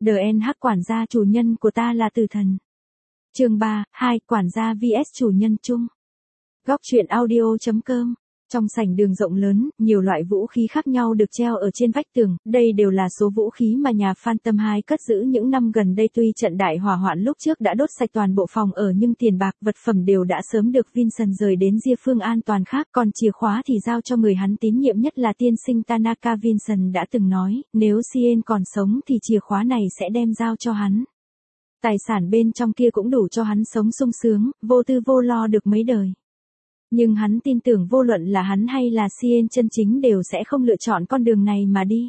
DNH quản gia chủ nhân của ta là tử thần. Chương 3, 2, quản gia vs chủ nhân chung. Góc truyện audio.com. Trong sảnh đường rộng lớn, nhiều loại vũ khí khác nhau được treo ở trên vách tường, đây đều là số vũ khí mà nhà Phantom 2 cất giữ những năm gần đây. Tuy trận đại hỏa hoạn lúc trước đã đốt sạch toàn bộ phòng ở nhưng tiền bạc, vật phẩm đều đã sớm được Vincent rời đến địa phương an toàn khác, còn chìa khóa thì giao cho người hắn tín nhiệm nhất là tiên sinh Tanaka. Vincent đã từng nói, nếu Cien còn sống thì chìa khóa này sẽ đem giao cho hắn. Tài sản bên trong kia cũng đủ cho hắn sống sung sướng, vô tư vô lo được mấy đời. Nhưng hắn tin tưởng vô luận là hắn hay là Cien chân chính đều sẽ không lựa chọn con đường này mà đi.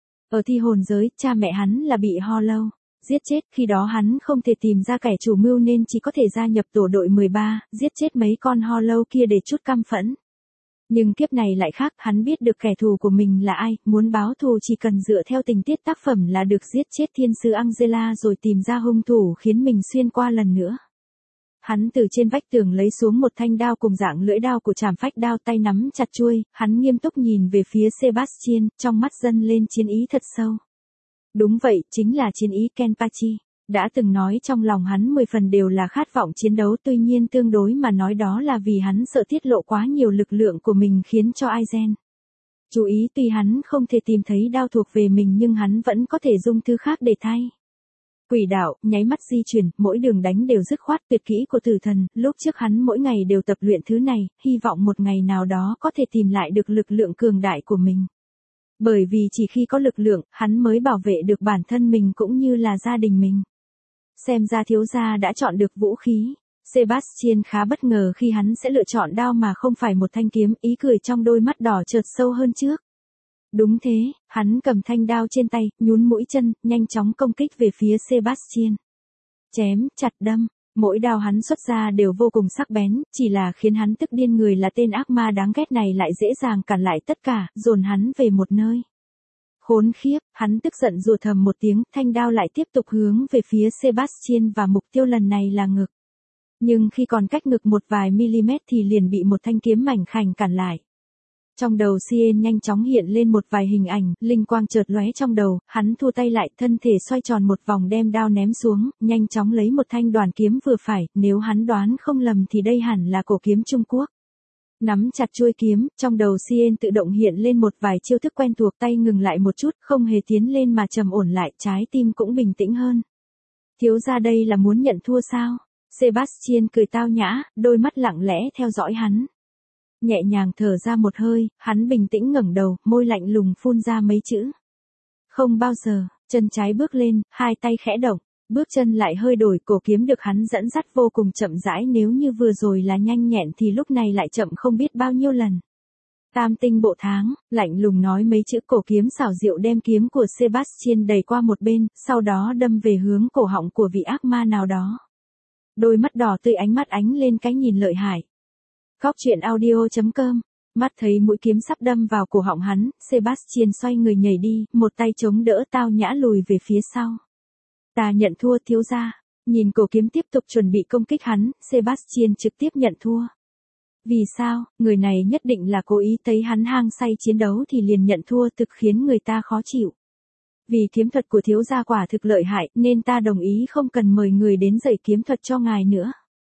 Ở thi hồn giới, cha mẹ hắn là bị Hollow giết chết, khi đó hắn không thể tìm ra kẻ chủ mưu nên chỉ có thể gia nhập tổ đội 13, giết chết mấy con Hollow kia để chút căm phẫn. Nhưng kiếp này lại khác, hắn biết được kẻ thù của mình là ai, muốn báo thù chỉ cần dựa theo tình tiết tác phẩm là được giết chết thiên sứ Angela rồi tìm ra hung thủ khiến mình xuyên qua lần nữa. Hắn từ trên vách tường lấy xuống một thanh đao cùng dạng lưỡi đao của trảm phách đao, tay nắm chặt chuôi, hắn nghiêm túc nhìn về phía Sebastian, trong mắt dâng lên chiến ý thật sâu. Đúng vậy, chính là chiến ý Kenpachi. Đã từng nói trong lòng hắn 10 phần đều là khát vọng chiến đấu, tuy nhiên tương đối mà nói đó là vì hắn sợ tiết lộ quá nhiều lực lượng của mình khiến cho Aizen chú ý. Tuy hắn không thể tìm thấy đao thuộc về mình nhưng hắn vẫn có thể dùng thứ khác để thay. Quỷ đạo, nháy mắt di chuyển, mỗi đường đánh đều dứt khoát, tuyệt kỹ của tử thần, lúc trước hắn mỗi ngày đều tập luyện thứ này, hy vọng một ngày nào đó có thể tìm lại được lực lượng cường đại của mình. Bởi vì chỉ khi có lực lượng, hắn mới bảo vệ được bản thân mình cũng như là gia đình mình. Xem ra thiếu gia đã chọn được vũ khí. Sebastian khá bất ngờ khi hắn sẽ lựa chọn đao mà không phải một thanh kiếm, ý cười trong đôi mắt đỏ chợt sâu hơn trước. Đúng thế, hắn cầm thanh đao trên tay, nhún mũi chân, nhanh chóng công kích về phía Sebastian. Chém, chặt đâm, mỗi đao hắn xuất ra đều vô cùng sắc bén, chỉ là khiến hắn tức điên người là tên ác ma đáng ghét này lại dễ dàng cản lại tất cả, dồn hắn về một nơi. Khốn khiếp, hắn tức giận rủa thầm một tiếng, thanh đao lại tiếp tục hướng về phía Sebastian và mục tiêu lần này là ngực. Nhưng khi còn cách ngực một vài mm thì liền bị một thanh kiếm mảnh khảnh cản lại. Trong đầu Cien nhanh chóng hiện lên một vài hình ảnh, linh quang chợt lóe trong đầu, hắn thu tay lại, thân thể xoay tròn một vòng đem đao ném xuống, nhanh chóng lấy một thanh đoàn kiếm vừa phải, nếu hắn đoán không lầm thì đây hẳn là cổ kiếm Trung Quốc. Nắm chặt chuôi kiếm, trong đầu Cien tự động hiện lên một vài chiêu thức quen thuộc, tay ngừng lại một chút, không hề tiến lên mà trầm ổn lại, trái tim cũng bình tĩnh hơn. Thiếu gia đây là muốn nhận thua sao? Sebastian cười tao nhã, đôi mắt lặng lẽ theo dõi hắn. Nhẹ nhàng thở ra một hơi, hắn bình tĩnh ngẩng đầu, môi lạnh lùng phun ra mấy chữ. Không bao giờ, chân trái bước lên, hai tay khẽ động, bước chân lại hơi đổi, cổ kiếm được hắn dẫn dắt vô cùng chậm rãi, nếu như vừa rồi là nhanh nhẹn thì lúc này lại chậm không biết bao nhiêu lần. Tam tinh bộ tháng, lạnh lùng nói mấy chữ, cổ kiếm xảo diệu đem kiếm của Sebastian đẩy qua một bên, sau đó đâm về hướng cổ họng của vị ác ma nào đó. Đôi mắt đỏ tươi ánh mắt ánh lên cái nhìn lợi hại. Góc truyện audio.com. Mắt thấy mũi kiếm sắp đâm vào cổ họng hắn, Sebastian xoay người nhảy đi, một tay chống đỡ, tao nhã lùi về phía sau. Ta nhận thua thiếu gia. Nhìn cổ kiếm tiếp tục chuẩn bị công kích hắn, Sebastian trực tiếp nhận thua. Vì sao? Người này nhất định là cố ý, thấy hắn hăng say chiến đấu thì liền nhận thua, thực khiến người ta khó chịu. Vì kiếm thuật của thiếu gia quả thực lợi hại, nên ta đồng ý không cần mời người đến dạy kiếm thuật cho ngài nữa.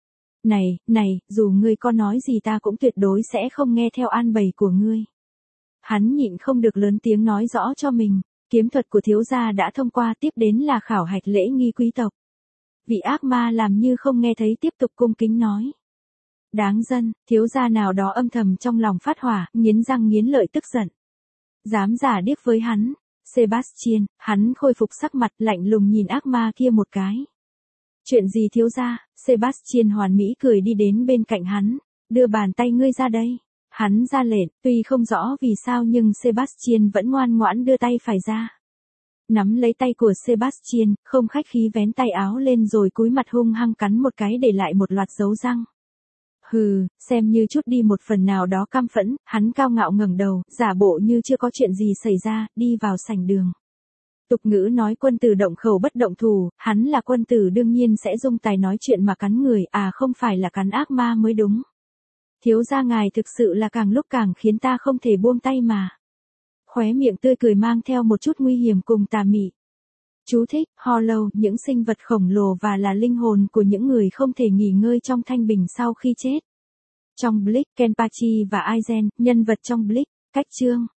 Này, dù ngươi có nói gì ta cũng tuyệt đối sẽ không nghe theo an bày của ngươi. Hắn nhịn không được lớn tiếng nói rõ cho mình, kiếm thuật của thiếu gia đã thông qua, tiếp đến là khảo hạch lễ nghi quý tộc. Vị ác ma làm như không nghe thấy, tiếp tục cung kính nói. Đáng dân, thiếu gia nào đó âm thầm trong lòng phát hỏa, nghiến răng nghiến lợi tức giận. Dám giả điếc với hắn. Sebastian, hắn khôi phục sắc mặt, lạnh lùng nhìn ác ma kia một cái. Chuyện gì thiếu gia? Sebastian hoàn mỹ cười đi đến bên cạnh hắn, đưa bàn tay ngươi ra đây. Hắn ra lệnh, tuy không rõ vì sao nhưng Sebastian vẫn ngoan ngoãn đưa tay phải ra. Nắm lấy tay của Sebastian, không khách khí vén tay áo lên rồi cúi mặt hung hăng cắn một cái để lại một loạt dấu răng. Hừ, xem như chút đi một phần nào đó căm phẫn, hắn cao ngạo ngẩng đầu, giả bộ như chưa có chuyện gì xảy ra, đi vào sảnh đường. Tục ngữ nói quân tử động khẩu bất động thủ, hắn là quân tử đương nhiên sẽ dùng tài nói chuyện mà cắn người, không phải là cắn ác ma mới đúng. Thiếu gia ngài thực sự là càng lúc càng khiến ta không thể buông tay mà. Khóe miệng tươi cười mang theo một chút nguy hiểm cùng tà mị. Chú thích, Hollow, những sinh vật khổng lồ và là linh hồn của những người không thể nghỉ ngơi trong thanh bình sau khi chết. Trong Bleach, Kenpachi và Aizen, nhân vật trong Bleach, cách chương.